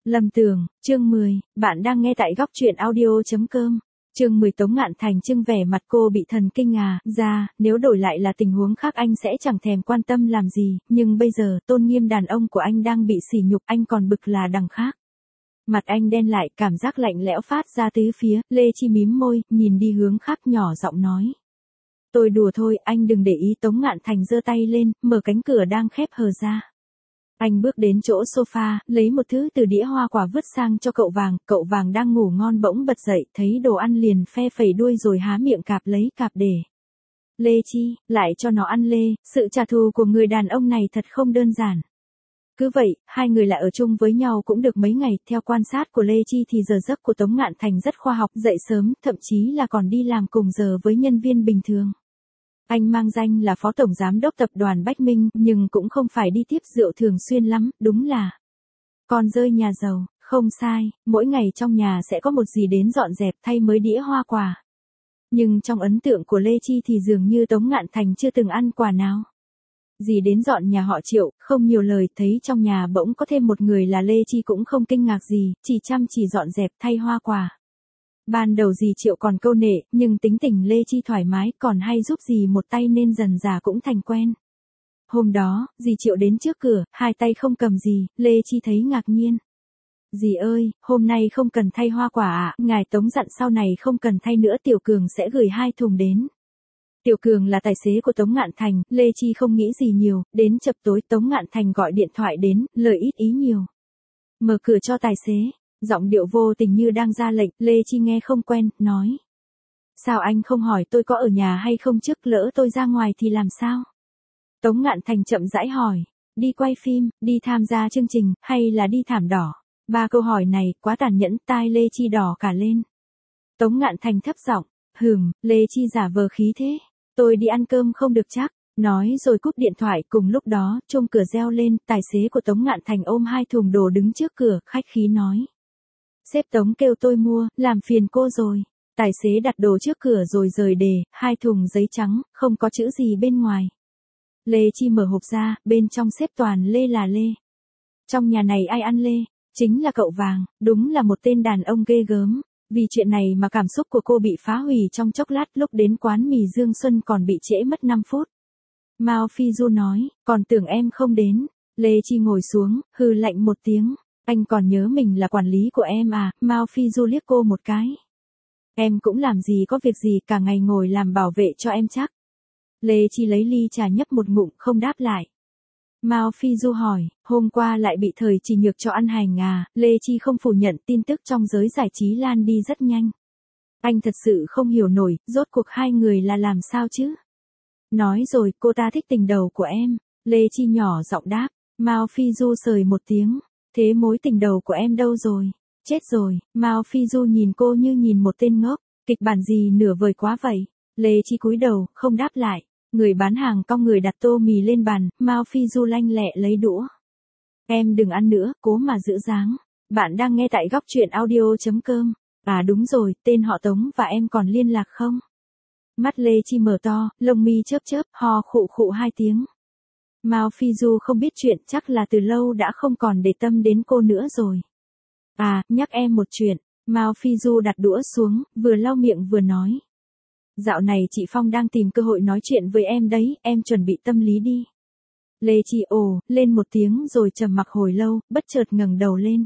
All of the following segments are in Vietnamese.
Lầm Tưởng, chương 10, bạn đang nghe tại góc truyện audio.com. Chương 10 Tống Ngạn Thành trưng vẻ mặt cô bị thần kinh ra, nếu đổi lại là tình huống khác anh sẽ chẳng thèm quan tâm làm gì, nhưng bây giờ tôn nghiêm đàn ông của anh đang bị sỉ nhục, anh còn bực là đằng khác. Mặt anh đen lại, cảm giác lạnh lẽo phát ra tứ phía, Lê Chi mím môi, nhìn đi hướng khác nhỏ giọng nói. Tôi đùa thôi, anh đừng để ý. Tống Ngạn Thành giơ tay lên, mở cánh cửa đang khép hờ ra. Anh bước đến chỗ sofa, lấy một thứ từ đĩa hoa quả vứt sang cho cậu vàng đang ngủ ngon bỗng bật dậy, thấy đồ ăn liền phe phẩy đuôi rồi há miệng cạp lấy cạp để. Lê Chi, lại cho nó ăn Lê, sự trả thù của người đàn ông này thật không đơn giản. Cứ vậy, hai người lại ở chung với nhau cũng được mấy ngày, theo quan sát của Lê Chi thì giờ giấc của Tống Ngạn Thành rất khoa học, dậy sớm, thậm chí là còn đi làm cùng giờ với nhân viên bình thường. Anh mang danh là phó tổng giám đốc tập đoàn Bách Minh, nhưng cũng không phải đi tiếp rượu thường xuyên lắm, đúng là con rơi nhà giàu, không sai, mỗi ngày trong nhà sẽ có một dì đến dọn dẹp thay mới đĩa hoa quả. Nhưng trong ấn tượng của Lê Chi thì dường như Tống Ngạn Thành chưa từng ăn quả nào. Dì đến dọn nhà họ Triệu, không nhiều lời, thấy trong nhà bỗng có thêm một người là Lê Chi cũng không kinh ngạc gì, chỉ chăm chỉ dọn dẹp thay hoa quả. Ban đầu dì Triệu còn câu nệ, nhưng tính tình Lê Chi thoải mái, còn hay giúp dì một tay nên dần dà cũng thành quen. Hôm đó, dì Triệu đến trước cửa, hai tay không cầm gì, Lê Chi thấy ngạc nhiên. Dì ơi, hôm nay không cần thay hoa quả ạ, ngài Tống dặn sau này không cần thay nữa, Tiểu Cường sẽ gửi 2 thùng đến. Tiểu Cường là tài xế của Tống Ngạn Thành, Lê Chi không nghĩ gì nhiều, đến chập tối Tống Ngạn Thành gọi điện thoại đến, lời ít ý nhiều. Mở cửa cho tài xế. Giọng điệu vô tình như đang ra lệnh, Lê Chi nghe không quen, nói. Sao anh không hỏi tôi có ở nhà hay không trước, lỡ tôi ra ngoài thì làm sao? Tống Ngạn Thành chậm rãi hỏi, đi quay phim, đi tham gia chương trình, hay là đi thảm đỏ? 3 câu hỏi này quá tàn nhẫn, tai Lê Chi đỏ cả lên. Tống Ngạn Thành thấp giọng, Lê Chi giả vờ khí thế, tôi đi ăn cơm không được chắc. Nói rồi cúp điện thoại, cùng lúc đó, chuông cửa reo lên, tài xế của Tống Ngạn Thành ôm 2 thùng đồ đứng trước cửa, khách khí nói. Sếp Tống kêu tôi mua, làm phiền cô rồi. Tài xế đặt đồ trước cửa rồi rời đề, 2 thùng giấy trắng, không có chữ gì bên ngoài. Lê Chi mở hộp ra, bên trong xếp toàn Lê là Lê. Trong nhà này ai ăn Lê? Chính là cậu Vàng, đúng là một tên đàn ông ghê gớm. Vì chuyện này mà cảm xúc của cô bị phá hủy trong chốc lát, lúc đến quán mì Dương Xuân còn bị trễ mất 5 phút. Mao Phi Du nói, còn tưởng em không đến. Lê Chi ngồi xuống, hừ lạnh một tiếng. Anh còn nhớ mình là quản lý của em à? Mao Phi Du liếc cô một cái. Em cũng làm gì có việc gì, cả ngày ngồi làm bảo vệ cho em chắc. Lê Chi lấy ly trà nhấp một ngụm, không đáp lại. Mao Phi Du hỏi, hôm qua lại bị thời Trì Nhược cho ăn hành à? Lê Chi không phủ nhận, tin tức trong giới giải trí lan đi rất nhanh. Anh thật sự không hiểu nổi, rốt cuộc hai người là làm sao chứ? Nói rồi, cô ta thích tình đầu của em. Lê Chi nhỏ giọng đáp. Mao Phi Du sời một tiếng. Thế mối tình đầu của em đâu rồi? Chết rồi. Mao Phi Du nhìn cô như nhìn một tên ngốc. Kịch bản gì nửa vời quá vậy? Lê Chi cúi đầu, không đáp lại. Người bán hàng cong người đặt tô mì lên bàn. Mao Phi Du lanh lẹ lấy đũa. Em đừng ăn nữa, cố mà giữ dáng. Bạn đang nghe tại góc truyện audio.com. À đúng rồi, tên họ Tống và em còn liên lạc không? Mắt Lê Chi mở to, lông mi chớp chớp, ho khụ khụ 2 tiếng. Mao Phi Du không biết chuyện, chắc là từ lâu đã không còn để tâm đến cô nữa rồi. À, nhắc em một chuyện. Mao Phi Du đặt đũa xuống, vừa lau miệng vừa nói. Dạo này chị Phong đang tìm cơ hội nói chuyện với em đấy, em chuẩn bị tâm lý đi. Lê Chi ồ, lên một tiếng rồi trầm mặc hồi lâu, bất chợt ngẩng đầu lên.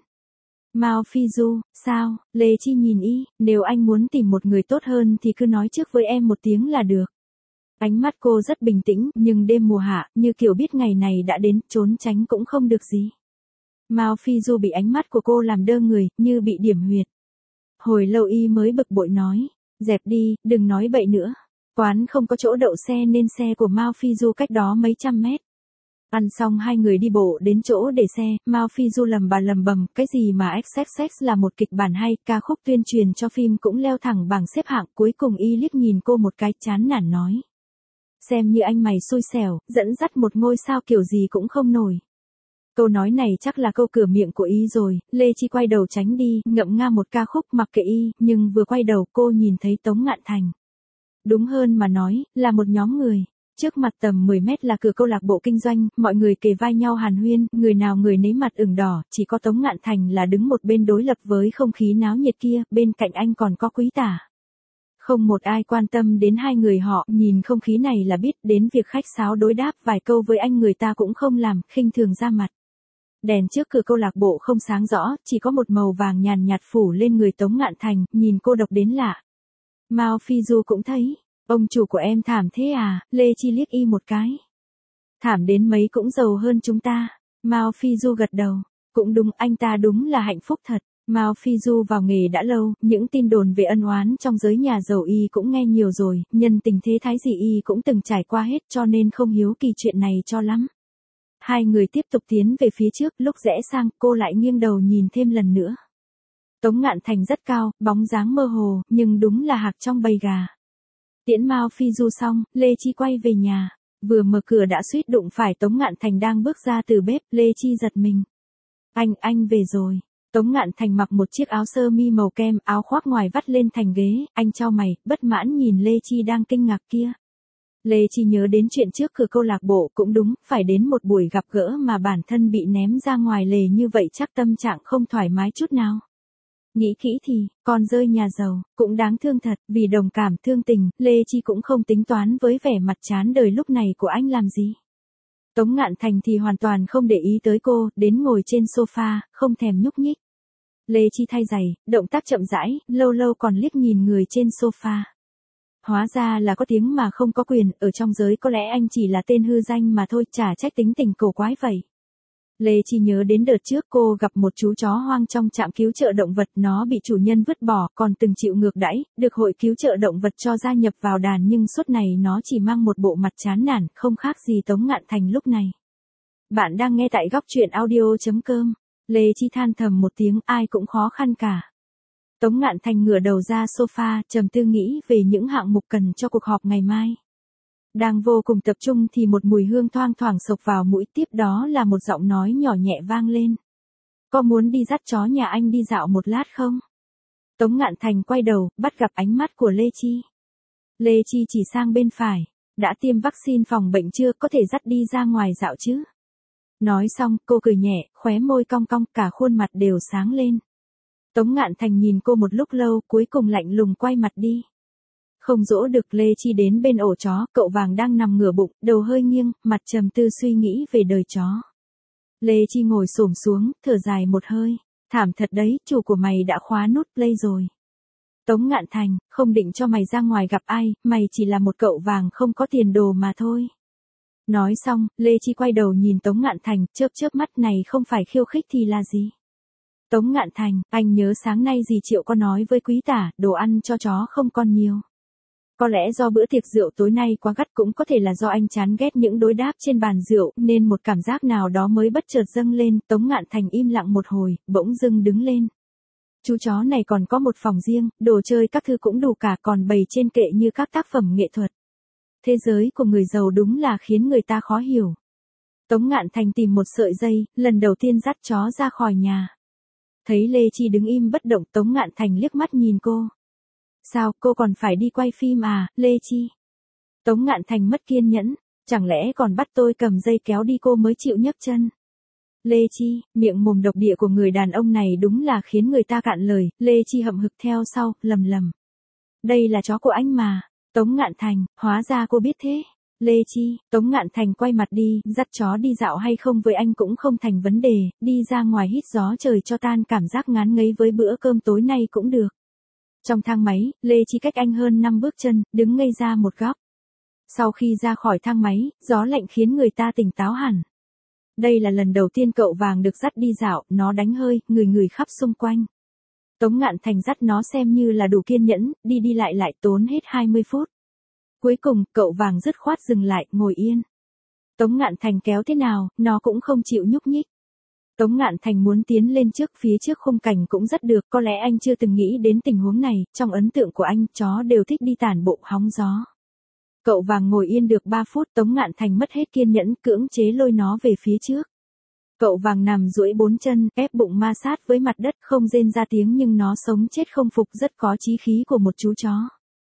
Mao Phi Du, sao? Lê Chi nhìn y, nếu anh muốn tìm một người tốt hơn thì cứ nói trước với em một tiếng là được. Ánh mắt cô rất bình tĩnh, nhưng đêm mùa hạ, như kiểu biết ngày này đã đến, trốn tránh cũng không được gì. Mao Phi Du bị ánh mắt của cô làm đơ người, như bị điểm huyệt. Hồi lâu y mới bực bội nói, dẹp đi, đừng nói bậy nữa. Quán không có chỗ đậu xe nên xe của Mao Phi Du cách đó mấy trăm mét. Ăn xong hai người đi bộ đến chỗ để xe, Mao Phi Du lầm bầm, cái gì mà XXX là một kịch bản hay, ca khúc tuyên truyền cho phim cũng leo thẳng bảng xếp hạng, cuối cùng y liếc nhìn cô một cái chán nản nói. Xem như anh mày xui xẻo, dẫn dắt một ngôi sao kiểu gì cũng không nổi. Câu nói này chắc là câu cửa miệng của y rồi, Lê Chi quay đầu tránh đi, ngậm nga một ca khúc mặc kệ y, nhưng vừa quay đầu cô nhìn thấy Tống Ngạn Thành. Đúng hơn mà nói, là một nhóm người. Trước mặt tầm 10 mét là cửa câu lạc bộ kinh doanh, mọi người kề vai nhau hàn huyên, người nào người nấy mặt ửng đỏ, chỉ có Tống Ngạn Thành là đứng một bên đối lập với không khí náo nhiệt kia, bên cạnh anh còn có Quý Tả. Không một ai quan tâm đến hai người họ, nhìn không khí này là biết, đến việc khách sáo đối đáp vài câu với anh người ta cũng không làm, khinh thường ra mặt. Đèn trước cửa câu lạc bộ không sáng rõ, chỉ có một màu vàng nhàn nhạt phủ lên người Tống Ngạn Thành, nhìn cô độc đến lạ. Mao Phi Du cũng thấy, ông chủ của em thảm thế à, Lê Chi liếc y một cái. Thảm đến mấy cũng giàu hơn chúng ta. Mao Phi Du gật đầu, cũng đúng, anh ta đúng là hạnh phúc thật. Mao Phi Du vào nghề đã lâu, những tin đồn về ân oán trong giới nhà giàu y cũng nghe nhiều rồi, nhân tình thế thái gì y cũng từng trải qua hết cho nên không hiếu kỳ chuyện này cho lắm. Hai người tiếp tục tiến về phía trước, lúc rẽ sang, cô lại nghiêng đầu nhìn thêm lần nữa. Tống Ngạn Thành rất cao, bóng dáng mơ hồ, nhưng đúng là hạc trong bầy gà. Tiễn Mao Phi Du xong, Lê Chi quay về nhà. Vừa mở cửa đã suýt đụng phải Tống Ngạn Thành đang bước ra từ bếp, Lê Chi giật mình. Anh về rồi. Tống Ngạn Thành mặc một chiếc áo sơ mi màu kem, áo khoác ngoài vắt lên thành ghế, anh chau mày, bất mãn nhìn Lê Chi đang kinh ngạc kia. Lê Chi nhớ đến chuyện trước cửa câu lạc bộ, cũng đúng, phải đến một buổi gặp gỡ mà bản thân bị ném ra ngoài lề như vậy chắc tâm trạng không thoải mái chút nào. Nghĩ kỹ thì, con rơi nhà giàu, cũng đáng thương thật, vì đồng cảm thương tình, Lê Chi cũng không tính toán với vẻ mặt chán đời lúc này của anh làm gì. Tống Ngạn Thành thì hoàn toàn không để ý tới cô, đến ngồi trên sofa, không thèm nhúc nhích. Lê Chi thay giày, động tác chậm rãi, lâu lâu còn liếc nhìn người trên sofa. Hóa ra là có tiếng mà không có quyền, ở trong giới có lẽ anh chỉ là tên hư danh mà thôi, chả trách tính tình cổ quái vậy. Lê Chi nhớ đến đợt trước cô gặp một chú chó hoang trong trạm cứu trợ động vật, nó bị chủ nhân vứt bỏ, còn từng chịu ngược đãi, được hội cứu trợ động vật cho gia nhập vào đàn nhưng suốt này nó chỉ mang một bộ mặt chán nản, không khác gì Tống Ngạn Thành lúc này. Bạn đang nghe tại góc truyện audio.com. Lê Chi than thầm một tiếng, ai cũng khó khăn cả. Tống Ngạn Thành ngửa đầu ra sofa, trầm tư nghĩ về những hạng mục cần cho cuộc họp ngày mai. Đang vô cùng tập trung thì một mùi hương thoang thoảng xộc vào mũi, tiếp đó là một giọng nói nhỏ nhẹ vang lên. Có muốn đi dắt chó nhà anh đi dạo một lát không? Tống Ngạn Thành quay đầu, bắt gặp ánh mắt của Lê Chi. Lê Chi chỉ sang bên phải. Đã tiêm vaccine phòng bệnh chưa, có thể dắt đi ra ngoài dạo chứ? Nói xong, cô cười nhẹ, khóe môi cong cong, cả khuôn mặt đều sáng lên. Tống Ngạn Thành nhìn cô một lúc lâu, cuối cùng lạnh lùng quay mặt đi. Không dỗ được, Lê Chi đến bên ổ chó, cậu vàng đang nằm ngửa bụng, đầu hơi nghiêng, mặt trầm tư suy nghĩ về đời chó. Lê Chi ngồi xổm xuống, thở dài một hơi. Thảm thật đấy, chủ của mày đã khóa nút play rồi. Tống Ngạn Thành, không định cho mày ra ngoài gặp ai, mày chỉ là một cậu vàng không có tiền đồ mà thôi. Nói xong, Lê Chi quay đầu nhìn Tống Ngạn Thành, chớp chớp mắt, này không phải khiêu khích thì là gì? Tống Ngạn Thành, anh nhớ sáng nay dì Triệu có nói với Quý Tả, đồ ăn cho chó không còn nhiều. Có lẽ do bữa tiệc rượu tối nay quá gắt, cũng có thể là do anh chán ghét những đối đáp trên bàn rượu, nên một cảm giác nào đó mới bất chợt dâng lên. Tống Ngạn Thành im lặng một hồi, bỗng dưng đứng lên. Chú chó này còn có một phòng riêng, đồ chơi các thứ cũng đủ cả, còn bày trên kệ như các tác phẩm nghệ thuật. Thế giới của người giàu đúng là khiến người ta khó hiểu. Tống Ngạn Thành tìm một sợi dây, lần đầu tiên dắt chó ra khỏi nhà. Thấy Lê Chi đứng im bất động, Tống Ngạn Thành liếc mắt nhìn cô. Sao, cô còn phải đi quay phim à, Lê Chi? Tống Ngạn Thành mất kiên nhẫn, chẳng lẽ còn bắt tôi cầm dây kéo đi cô mới chịu nhấc chân? Lê Chi, miệng mồm độc địa của người đàn ông này đúng là khiến người ta cạn lời. Lê Chi hậm hực theo sau, lầm lầm. Đây là chó của anh mà. Tống Ngạn Thành, hóa ra cô biết thế. Lê Chi, Tống Ngạn Thành quay mặt đi, dắt chó đi dạo hay không với anh cũng không thành vấn đề, đi ra ngoài hít gió trời cho tan cảm giác ngán ngấy với bữa cơm tối nay cũng được. Trong thang máy, Lê Chi cách anh hơn 5 bước chân, đứng ngây ra một góc. Sau khi ra khỏi thang máy, gió lạnh khiến người ta tỉnh táo hẳn. Đây là lần đầu tiên cậu vàng được dắt đi dạo, nó đánh hơi, người khắp xung quanh. Tống Ngạn Thành dắt nó xem như là đủ kiên nhẫn, đi đi lại tốn hết 20 phút. Cuối cùng, cậu vàng dứt khoát dừng lại, ngồi yên. Tống Ngạn Thành kéo thế nào, nó cũng không chịu nhúc nhích. Tống Ngạn Thành muốn tiến lên trước, phía trước khung cảnh cũng rất được, có lẽ anh chưa từng nghĩ đến tình huống này, trong ấn tượng của anh, chó đều thích đi tản bộ hóng gió. Cậu vàng ngồi yên được 3 phút, Tống Ngạn Thành mất hết kiên nhẫn, cưỡng chế lôi nó về phía trước. Cậu vàng nằm duỗi 4 chân, ép bụng ma sát với mặt đất, không rên ra tiếng nhưng nó sống chết không phục, rất có chí khí của một chú chó.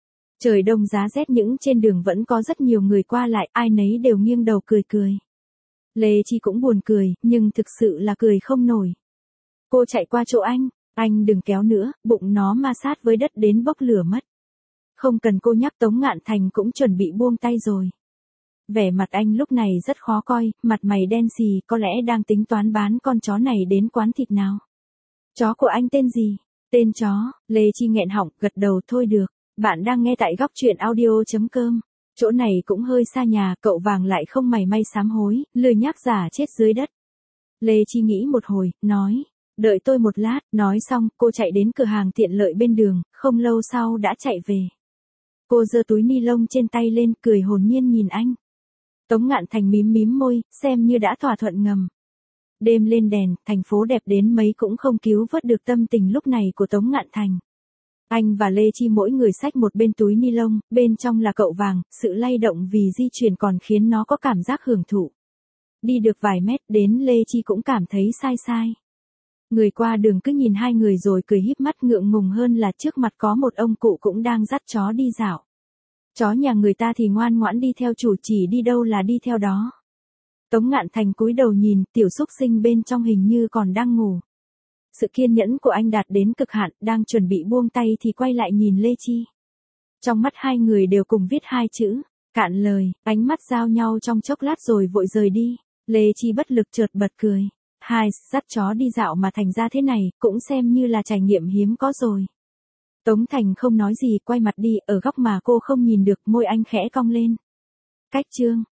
Trời đông giá rét những trên đường vẫn có rất nhiều người qua lại, ai nấy đều nghiêng đầu cười cười. Lê Chi cũng buồn cười, nhưng thực sự là cười không nổi. Cô chạy qua chỗ anh đừng kéo nữa, bụng nó ma sát với đất đến bốc lửa mất. Không cần cô nhắc, Tống Ngạn Thành cũng chuẩn bị buông tay rồi. Vẻ mặt anh lúc này rất khó coi, mặt mày đen xì, có lẽ đang tính toán bán con chó này đến quán thịt nào. Chó của anh tên gì? Tên chó, Lê Chi nghẹn họng, gật đầu thôi được. Bạn đang nghe tại góc truyện audio.com. Chỗ này cũng hơi xa nhà, cậu Vàng lại không mảy may sám hối, lười nhác giả chết dưới đất. Lê Chi nghĩ một hồi, nói, đợi tôi một lát, nói xong, cô chạy đến cửa hàng tiện lợi bên đường, không lâu sau đã chạy về. Cô giơ túi ni lông trên tay lên, cười hồn nhiên nhìn anh. Tống Ngạn Thành mím môi, xem như đã thỏa thuận ngầm. Đêm lên đèn, thành phố đẹp đến mấy cũng không cứu vớt được tâm tình lúc này của Tống Ngạn Thành. Anh và Lê Chi mỗi người xách một bên túi ni lông, bên trong là cậu Vàng, sự lay động vì di chuyển còn khiến nó có cảm giác hưởng thụ. Đi được vài mét đến Lê Chi cũng cảm thấy sai sai. Người qua đường cứ nhìn hai người rồi cười híp mắt, ngượng ngùng hơn là trước mặt có một ông cụ cũng đang dắt chó đi dạo. Chó nhà người ta thì ngoan ngoãn đi theo chủ, chỉ đi đâu là đi theo đó. Tống Ngạn Thành cúi đầu nhìn, tiểu xúc sinh bên trong hình như còn đang ngủ. Sự kiên nhẫn của anh đạt đến cực hạn, đang chuẩn bị buông tay thì quay lại nhìn Lê Chi. Trong mắt hai người đều cùng viết hai chữ, cạn lời, ánh mắt giao nhau trong chốc lát rồi vội rời đi. Lê Chi bất lực chợt bật cười. Hai, dắt chó đi dạo mà thành ra thế này, cũng xem như là trải nghiệm hiếm có rồi. Tống Thành không nói gì, quay mặt đi, ở góc mà cô không nhìn được, môi anh khẽ cong lên. Cách chương.